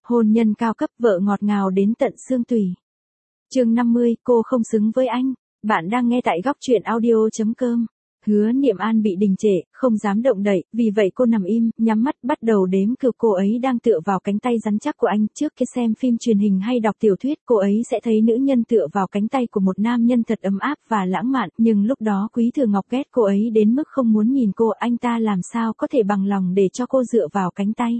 Hôn nhân cao cấp, vợ ngọt ngào đến tận xương tủy. Chương 50, cô không xứng với anh. Bạn đang nghe tại góc truyện audio.com. Hứa Niệm An bị đình trệ, không dám động đậy, vì vậy cô nằm im, nhắm mắt bắt đầu đếm cừu. Cô ấy đang tựa vào cánh tay rắn chắc của anh. Trước khi xem phim truyền hình hay đọc tiểu thuyết, cô ấy sẽ thấy nữ nhân tựa vào cánh tay của một nam nhân thật ấm áp và lãng mạn, nhưng lúc đó Quý Thừa Ngọc ghét cô ấy đến mức không muốn nhìn cô. Anh ta làm sao có thể bằng lòng để cho cô dựa vào cánh tay.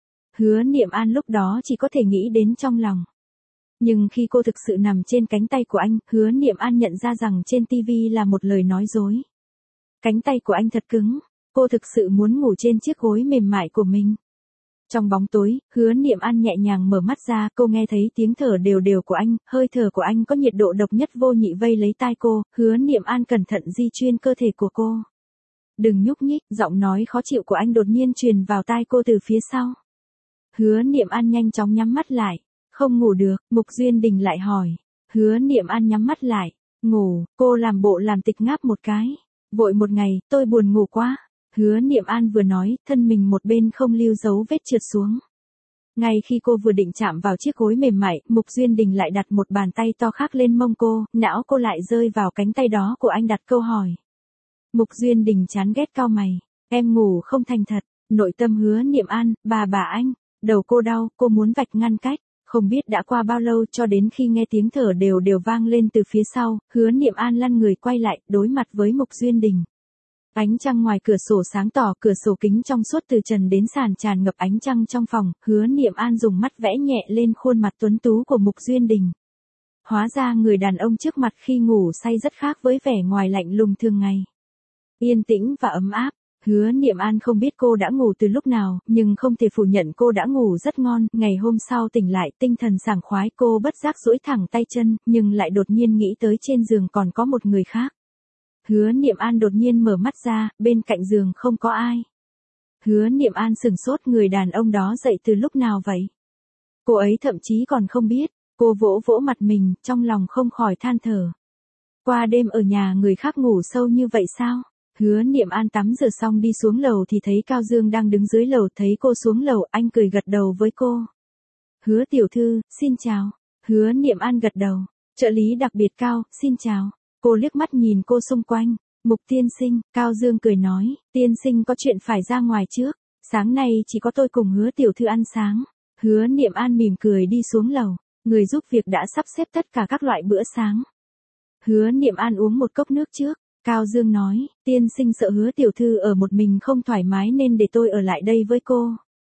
Hứa Niệm An lúc đó chỉ có thể nghĩ đến trong lòng. Nhưng khi cô thực sự nằm trên cánh tay của anh, Hứa Niệm An nhận ra rằng trên TV là một lời nói dối. Cánh tay của anh thật cứng, cô thực sự muốn ngủ trên chiếc gối mềm mại của mình. Trong bóng tối, Hứa Niệm An nhẹ nhàng mở mắt ra, cô nghe thấy tiếng thở đều đều của anh, hơi thở của anh có nhiệt độ độc nhất vô nhị vây lấy tai cô. Hứa Niệm An cẩn thận di chuyển cơ thể của cô. Đừng nhúc nhích, giọng nói khó chịu của anh đột nhiên truyền vào tai cô từ phía sau. Hứa Niệm An nhanh chóng nhắm mắt lại. Không ngủ được, Mục Duyên Đình lại hỏi. Hứa Niệm An nhắm mắt lại. Ngủ, cô làm bộ làm tịch ngáp một cái. Vội một ngày, tôi buồn ngủ quá. Hứa Niệm An vừa nói, thân mình một bên không lưu dấu vết trượt xuống. Ngay khi cô vừa định chạm vào chiếc gối mềm mại, Mục Duyên Đình lại đặt một bàn tay to khác lên mông cô, não cô lại rơi vào cánh tay đó của anh đặt câu hỏi. Mục Duyên Đình chán ghét cau mày. Em ngủ không thành thật. Nội tâm Hứa Niệm An, bà anh. Đầu cô đau, cô muốn vạch ngăn cách. Không biết đã qua bao lâu cho đến khi nghe tiếng thở đều đều vang lên từ phía sau, Hứa Niệm An lăn người quay lại, đối mặt với Mục Duyên Đình. Ánh trăng ngoài cửa sổ sáng tỏ, cửa sổ kính trong suốt từ trần đến sàn tràn ngập ánh trăng trong phòng. Hứa Niệm An dùng mắt vẽ nhẹ lên khuôn mặt tuấn tú của Mục Duyên Đình. Hóa ra người đàn ông trước mặt khi ngủ say rất khác với vẻ ngoài lạnh lùng thường ngày. Yên tĩnh và ấm áp. Hứa Niệm An không biết cô đã ngủ từ lúc nào, nhưng không thể phủ nhận cô đã ngủ rất ngon. Ngày hôm sau tỉnh lại, tinh thần sảng khoái, cô bất giác duỗi thẳng tay chân, nhưng lại đột nhiên nghĩ tới trên giường còn có một người khác. Hứa Niệm An đột nhiên mở mắt ra, bên cạnh giường không có ai. Hứa Niệm An sửng sốt, người đàn ông đó dậy từ lúc nào vậy? Cô ấy thậm chí còn không biết. Cô vỗ vỗ mặt mình, trong lòng không khỏi than thở. Qua đêm ở nhà người khác ngủ sâu như vậy sao? Hứa Niệm An tắm rửa xong đi xuống lầu thì thấy Cao Dương đang đứng dưới lầu, thấy cô xuống lầu, anh cười gật đầu với cô. Hứa tiểu thư, xin chào. Hứa Niệm An gật đầu. Trợ lý đặc biệt Cao, xin chào. Cô liếc mắt nhìn cô xung quanh. Mục tiên sinh, Cao Dương cười nói, tiên sinh có chuyện phải ra ngoài trước. Sáng nay chỉ có tôi cùng Hứa tiểu thư ăn sáng. Hứa Niệm An mỉm cười đi xuống lầu. Người giúp việc đã sắp xếp tất cả các loại bữa sáng. Hứa Niệm An uống một cốc nước trước. Cao Dương nói, tiên sinh sợ Hứa tiểu thư ở một mình không thoải mái nên để tôi ở lại đây với cô.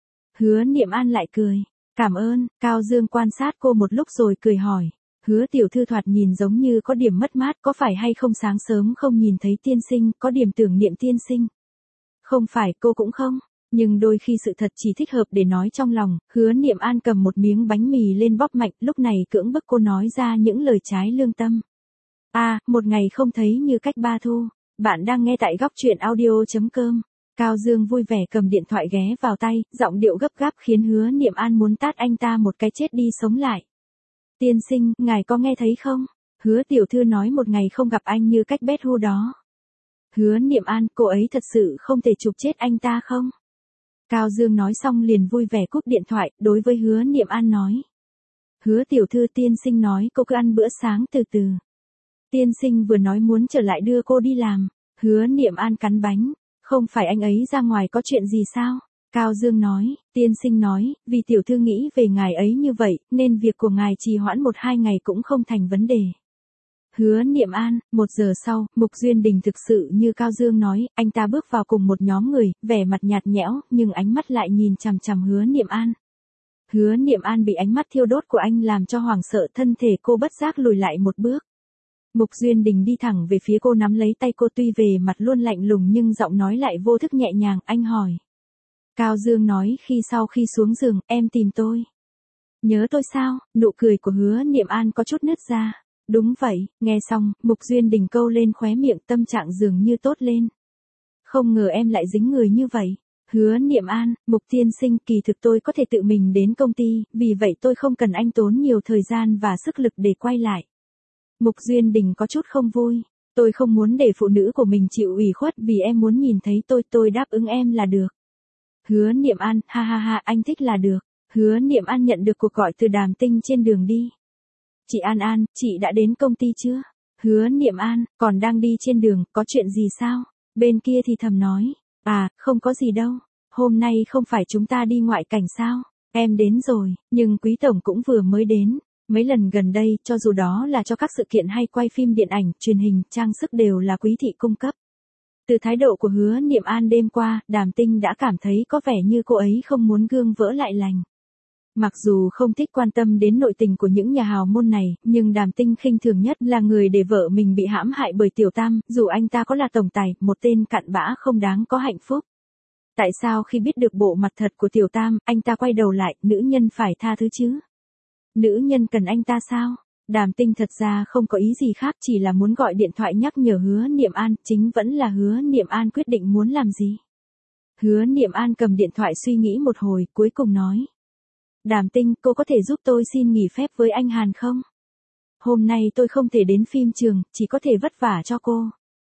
Hứa Niệm An lại cười. Cảm ơn. Cao Dương quan sát cô một lúc rồi cười hỏi. Hứa tiểu thư thoạt nhìn giống như có điểm mất mát, có phải hay không sáng sớm không nhìn thấy tiên sinh, có điểm tưởng niệm tiên sinh? Không phải, cô cũng không. Nhưng đôi khi sự thật chỉ thích hợp để nói trong lòng. Hứa Niệm An cầm một miếng bánh mì lên bóp mạnh, lúc này cưỡng bức cô nói ra những lời trái lương tâm. Một ngày không thấy như cách ba thu. Bạn đang nghe tại góc truyện audio.com. Cao Dương vui vẻ cầm điện thoại ghé vào tay, giọng điệu gấp gáp khiến Hứa Niệm An muốn tát anh ta một cái chết đi sống lại. Tiên sinh, ngài có nghe thấy không? Hứa tiểu thư nói một ngày không gặp anh như cách bét hu đó. Hứa Niệm An, cô ấy thật sự không thể chụp chết anh ta không? Cao Dương nói xong liền vui vẻ cúp điện thoại, đối với Hứa Niệm An nói. Hứa tiểu thư, tiên sinh nói cô cứ ăn bữa sáng từ từ. Tiên sinh vừa nói muốn trở lại đưa cô đi làm. Hứa Niệm An cắn bánh. Không phải anh ấy ra ngoài có chuyện gì sao? Cao Dương nói, tiên sinh nói, vì tiểu thư nghĩ về ngài ấy như vậy, nên việc của ngài trì hoãn 1-2 ngày cũng không thành vấn đề. Hứa Niệm An, 1 giờ sau, Mục Duyên Đình thực sự như Cao Dương nói, anh ta bước vào cùng một nhóm người, vẻ mặt nhạt nhẽo, nhưng ánh mắt lại nhìn chằm chằm Hứa Niệm An. Hứa Niệm An bị ánh mắt thiêu đốt của anh làm cho hoảng sợ, thân thể cô bất giác lùi lại một bước. Mục Duyên Đình đi thẳng về phía cô, nắm lấy tay cô, tuy về mặt luôn lạnh lùng nhưng giọng nói lại vô thức nhẹ nhàng, anh hỏi. Cao Dương nói, sau khi xuống giường, em tìm tôi. Nhớ tôi sao? Nụ cười của Hứa Niệm An có chút nứt ra. Đúng vậy. Nghe xong, Mục Duyên Đình câu lên khóe miệng, tâm trạng dường như tốt lên. Không ngờ em lại dính người như vậy. Hứa Niệm An, Mục tiên sinh, kỳ thực tôi có thể tự mình đến công ty, vì vậy tôi không cần anh tốn nhiều thời gian và sức lực để quay lại. Mục Duyên Đình có chút không vui. Tôi không muốn để phụ nữ của mình chịu ủy khuất, vì em muốn nhìn thấy tôi đáp ứng em là được. Hứa Niệm An, ha ha ha, anh thích là được. Hứa Niệm An nhận được cuộc gọi từ Đàm Tinh trên đường đi. Chị An An, chị đã đến công ty chưa? Hứa Niệm An, còn đang đi trên đường, có chuyện gì sao? Bên kia thì thầm nói, không có gì đâu. Hôm nay không phải chúng ta đi ngoại cảnh sao? Em đến rồi, nhưng Quý Tổng cũng vừa mới đến. Mấy lần gần đây, cho dù đó là cho các sự kiện hay quay phim điện ảnh, truyền hình, trang sức đều là Quý thị cung cấp. Từ thái độ của Hứa Niệm An đêm qua, Đàm Tinh đã cảm thấy có vẻ như cô ấy không muốn gương vỡ lại lành. Mặc dù không thích quan tâm đến nội tình của những nhà hào môn này, nhưng Đàm Tinh khinh thường nhất là người để vợ mình bị hãm hại bởi Tiểu Tam, dù anh ta có là tổng tài, một tên cặn bã không đáng có hạnh phúc. Tại sao khi biết được bộ mặt thật của Tiểu Tam, anh ta quay đầu lại, nữ nhân phải tha thứ chứ? Nữ nhân cần anh ta sao? Đàm Tinh thật ra không có ý gì khác, chỉ là muốn gọi điện thoại nhắc nhở Hứa Niệm An, chính vẫn là Hứa Niệm An quyết định muốn làm gì. Hứa Niệm An cầm điện thoại suy nghĩ một hồi, cuối cùng nói. Đàm Tinh, cô có thể giúp tôi xin nghỉ phép với anh Hàn không? Hôm nay tôi không thể đến phim trường, chỉ có thể vất vả cho cô.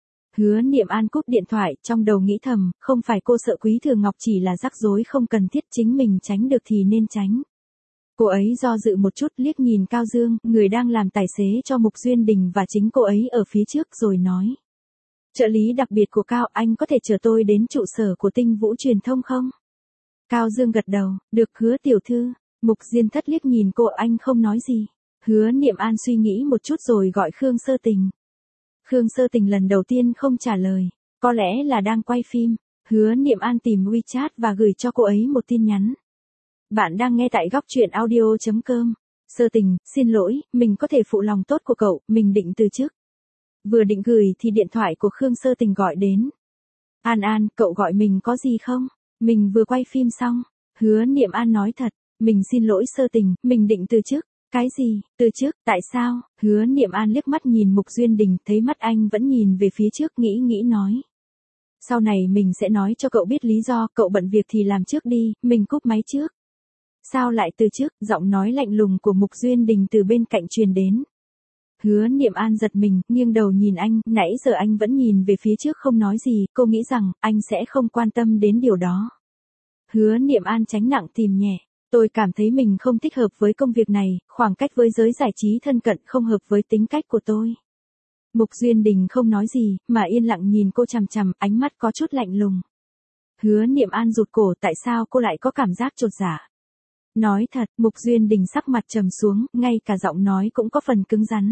Hứa Niệm An cúp điện thoại, trong đầu nghĩ thầm, không phải cô sợ Quý Thừa Ngọc, chỉ là rắc rối không cần thiết, chính mình tránh được thì nên tránh. Cô ấy do dự một chút, liếc nhìn Cao Dương, người đang làm tài xế cho Mục Duyên Đình và chính cô ấy ở phía trước, rồi nói. Trợ lý đặc biệt của Cao, anh có thể chở tôi đến trụ sở của Tinh Vũ Truyền thông không? Cao Dương gật đầu, được Hứa tiểu thư. Mục Diên Thất liếc nhìn cô, anh không nói gì. Hứa Niệm An suy nghĩ một chút rồi gọi Khương Sơ Tình. Khương Sơ Tình lần đầu tiên không trả lời, có lẽ là đang quay phim. Hứa Niệm An tìm WeChat và gửi cho cô ấy một tin nhắn. Bạn đang nghe tại góc truyện audio.com. Sơ Tình, xin lỗi, mình có thể phụ lòng tốt của cậu, mình định từ chức. Vừa định gửi thì điện thoại của Khương Sơ Tình gọi đến. An An, cậu gọi mình có gì không? Mình vừa quay phim xong. Hứa Niệm An nói thật, mình xin lỗi Sơ Tình, mình định từ chức. Cái gì, từ chức, tại sao? Hứa Niệm An liếc mắt nhìn Mục Duyên Đình, thấy mắt anh vẫn nhìn về phía trước, nghĩ nói. Sau này mình sẽ nói cho cậu biết lý do, cậu bận việc thì làm trước đi, mình cúp máy trước. Sao lại từ chức? Giọng nói lạnh lùng của Mục Duyên Đình từ bên cạnh truyền đến. Hứa Niệm An giật mình, nghiêng đầu nhìn anh, nãy giờ anh vẫn nhìn về phía trước không nói gì, cô nghĩ rằng, anh sẽ không quan tâm đến điều đó. Hứa Niệm An tránh nặng tìm nhẹ. Tôi cảm thấy mình không thích hợp với công việc này, khoảng cách với giới giải trí thân cận không hợp với tính cách của tôi. Mục Duyên Đình không nói gì, mà yên lặng nhìn cô chằm chằm, ánh mắt có chút lạnh lùng. Hứa Niệm An rụt cổ, tại sao cô lại có cảm giác chột dạ? Nói thật, Mục Duyên Đình sắc mặt trầm xuống, ngay cả giọng nói cũng có phần cứng rắn.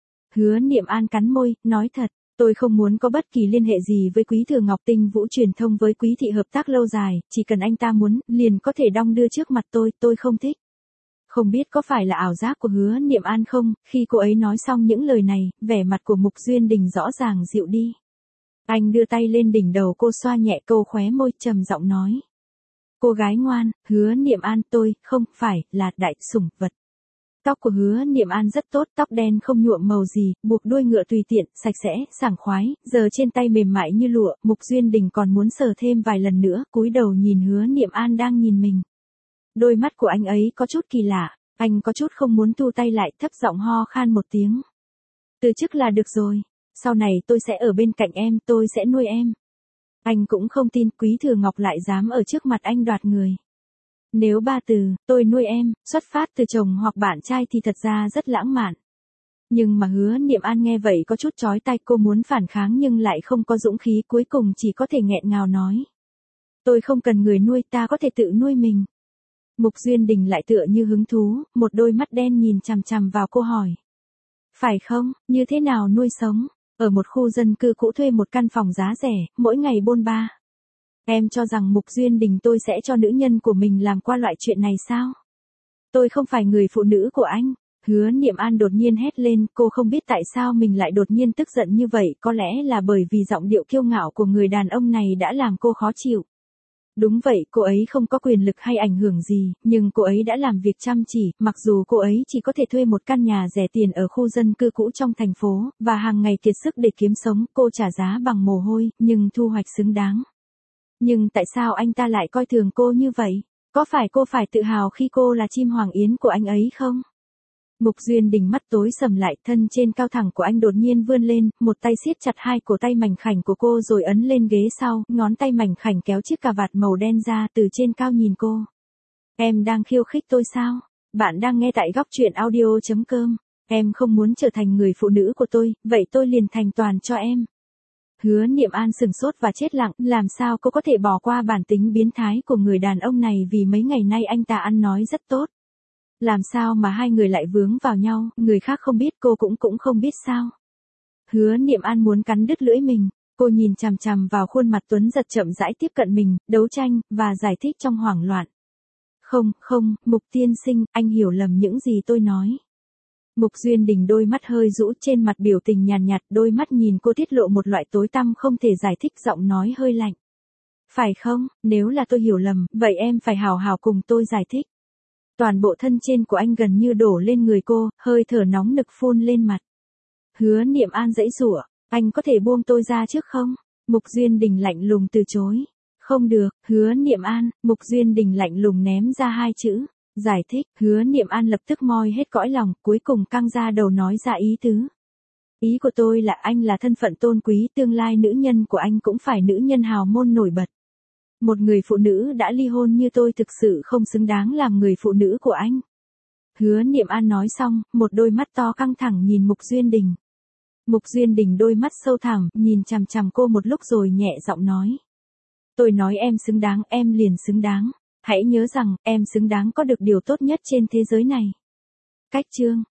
Hứa Niệm An cắn môi, nói thật, tôi không muốn có bất kỳ liên hệ gì với Quý Thừa Ngọc. Tinh Vũ Truyền thông với Quý thị hợp tác lâu dài, chỉ cần anh ta muốn, liền có thể đong đưa trước mặt tôi không thích. Không biết có phải là ảo giác của Hứa Niệm An không, khi cô ấy nói xong những lời này, vẻ mặt của Mục Duyên Đình rõ ràng dịu đi. Anh đưa tay lên đỉnh đầu cô, xoa nhẹ câu khóe môi, trầm giọng nói. Cô gái ngoan, Hứa Niệm An, tôi không phải là đại sủng vật. Tóc của Hứa Niệm An rất tốt, tóc đen không nhuộm màu gì, buộc đuôi ngựa tùy tiện, sạch sẽ, sảng khoái, giờ trên tay mềm mại như lụa. Mục Duyên Đình còn muốn sờ thêm vài lần nữa, cúi đầu nhìn Hứa Niệm An đang nhìn mình. Đôi mắt của anh ấy có chút kỳ lạ, anh có chút không muốn thu tay lại, thấp giọng ho khan một tiếng. Từ chức là được rồi, sau này tôi sẽ ở bên cạnh em, tôi sẽ nuôi em. Anh cũng không tin Quý Thừa Ngọc lại dám ở trước mặt anh đoạt người. Nếu ba từ, tôi nuôi em, xuất phát từ chồng hoặc bạn trai thì thật ra rất lãng mạn. Nhưng mà Hứa Niệm An nghe vậy có chút chói tai, cô muốn phản kháng nhưng lại không có dũng khí, cuối cùng chỉ có thể nghẹn ngào nói. Tôi không cần người nuôi, ta có thể tự nuôi mình. Mục Duyên Đình lại tựa như hứng thú, một đôi mắt đen nhìn chằm chằm vào cô hỏi. Phải không, như thế nào nuôi sống? Ở một khu dân cư cũ thuê một căn phòng giá rẻ, mỗi ngày bôn ba. Em cho rằng Mục Duyên Đình tôi sẽ cho nữ nhân của mình làm qua loại chuyện này sao? Tôi không phải người phụ nữ của anh. Hứa Niệm An đột nhiên hét lên, cô không biết tại sao mình lại đột nhiên tức giận như vậy, có lẽ là bởi vì giọng điệu kiêu ngạo của người đàn ông này đã làm cô khó chịu. Đúng vậy, cô ấy không có quyền lực hay ảnh hưởng gì, nhưng cô ấy đã làm việc chăm chỉ, mặc dù cô ấy chỉ có thể thuê một căn nhà rẻ tiền ở khu dân cư cũ trong thành phố, và hàng ngày kiệt sức để kiếm sống, cô trả giá bằng mồ hôi, nhưng thu hoạch xứng đáng. Nhưng tại sao anh ta lại coi thường cô như vậy? Có phải cô phải tự hào khi cô là chim hoàng yến của anh ấy không? Mục Duyên Đình mắt tối sầm lại, thân trên cao thẳng của anh đột nhiên vươn lên, một tay siết chặt hai cổ tay mảnh khảnh của cô rồi ấn lên ghế sau, ngón tay mảnh khảnh kéo chiếc cà vạt màu đen ra, từ trên cao nhìn cô. Em đang khiêu khích tôi sao? Bạn đang nghe tại góc truyện audio.com. Em không muốn trở thành người phụ nữ của tôi, vậy tôi liền thành toàn cho em. Hứa Niệm An sừng sốt và chết lặng, làm sao cô có thể bỏ qua bản tính biến thái của người đàn ông này vì mấy ngày nay anh ta ăn nói rất tốt. Làm sao mà hai người lại vướng vào nhau, người khác không biết cô cũng không biết sao. Hứa Niệm An muốn cắn đứt lưỡi mình, cô nhìn chằm chằm vào khuôn mặt Tuấn Giật chậm rãi tiếp cận mình, đấu tranh, và giải thích trong hoảng loạn. Không, Mục tiên sinh, anh hiểu lầm những gì tôi nói. Mục Duyên Đình đôi mắt hơi rũ trên mặt biểu tình nhàn nhạt, đôi mắt nhìn cô tiết lộ một loại tối tăm không thể giải thích, giọng nói hơi lạnh. Phải không, nếu là tôi hiểu lầm, vậy em phải hào hào cùng tôi giải thích. Toàn bộ thân trên của anh gần như đổ lên người cô, hơi thở nóng nực phun lên mặt. Hứa Niệm An giãy giụa, anh có thể buông tôi ra trước không? Mục Duyên Đình lạnh lùng từ chối. Không được, Hứa Niệm An, Mục Duyên Đình lạnh lùng ném ra hai chữ. Giải thích, Hứa Niệm An lập tức moi hết cõi lòng, cuối cùng căng ra đầu nói ra ý tứ. Ý của tôi là anh là thân phận tôn quý, tương lai nữ nhân của anh cũng phải nữ nhân hào môn nổi bật. Một người phụ nữ đã ly hôn như tôi thực sự không xứng đáng làm người phụ nữ của anh. Hứa Niệm An nói xong, một đôi mắt to căng thẳng nhìn Mục Duyên Đình. Mục Duyên Đình đôi mắt sâu thẳm, nhìn chằm chằm cô một lúc rồi nhẹ giọng nói. Tôi nói em xứng đáng, em liền xứng đáng. Hãy nhớ rằng, em xứng đáng có được điều tốt nhất trên thế giới này. Cách chương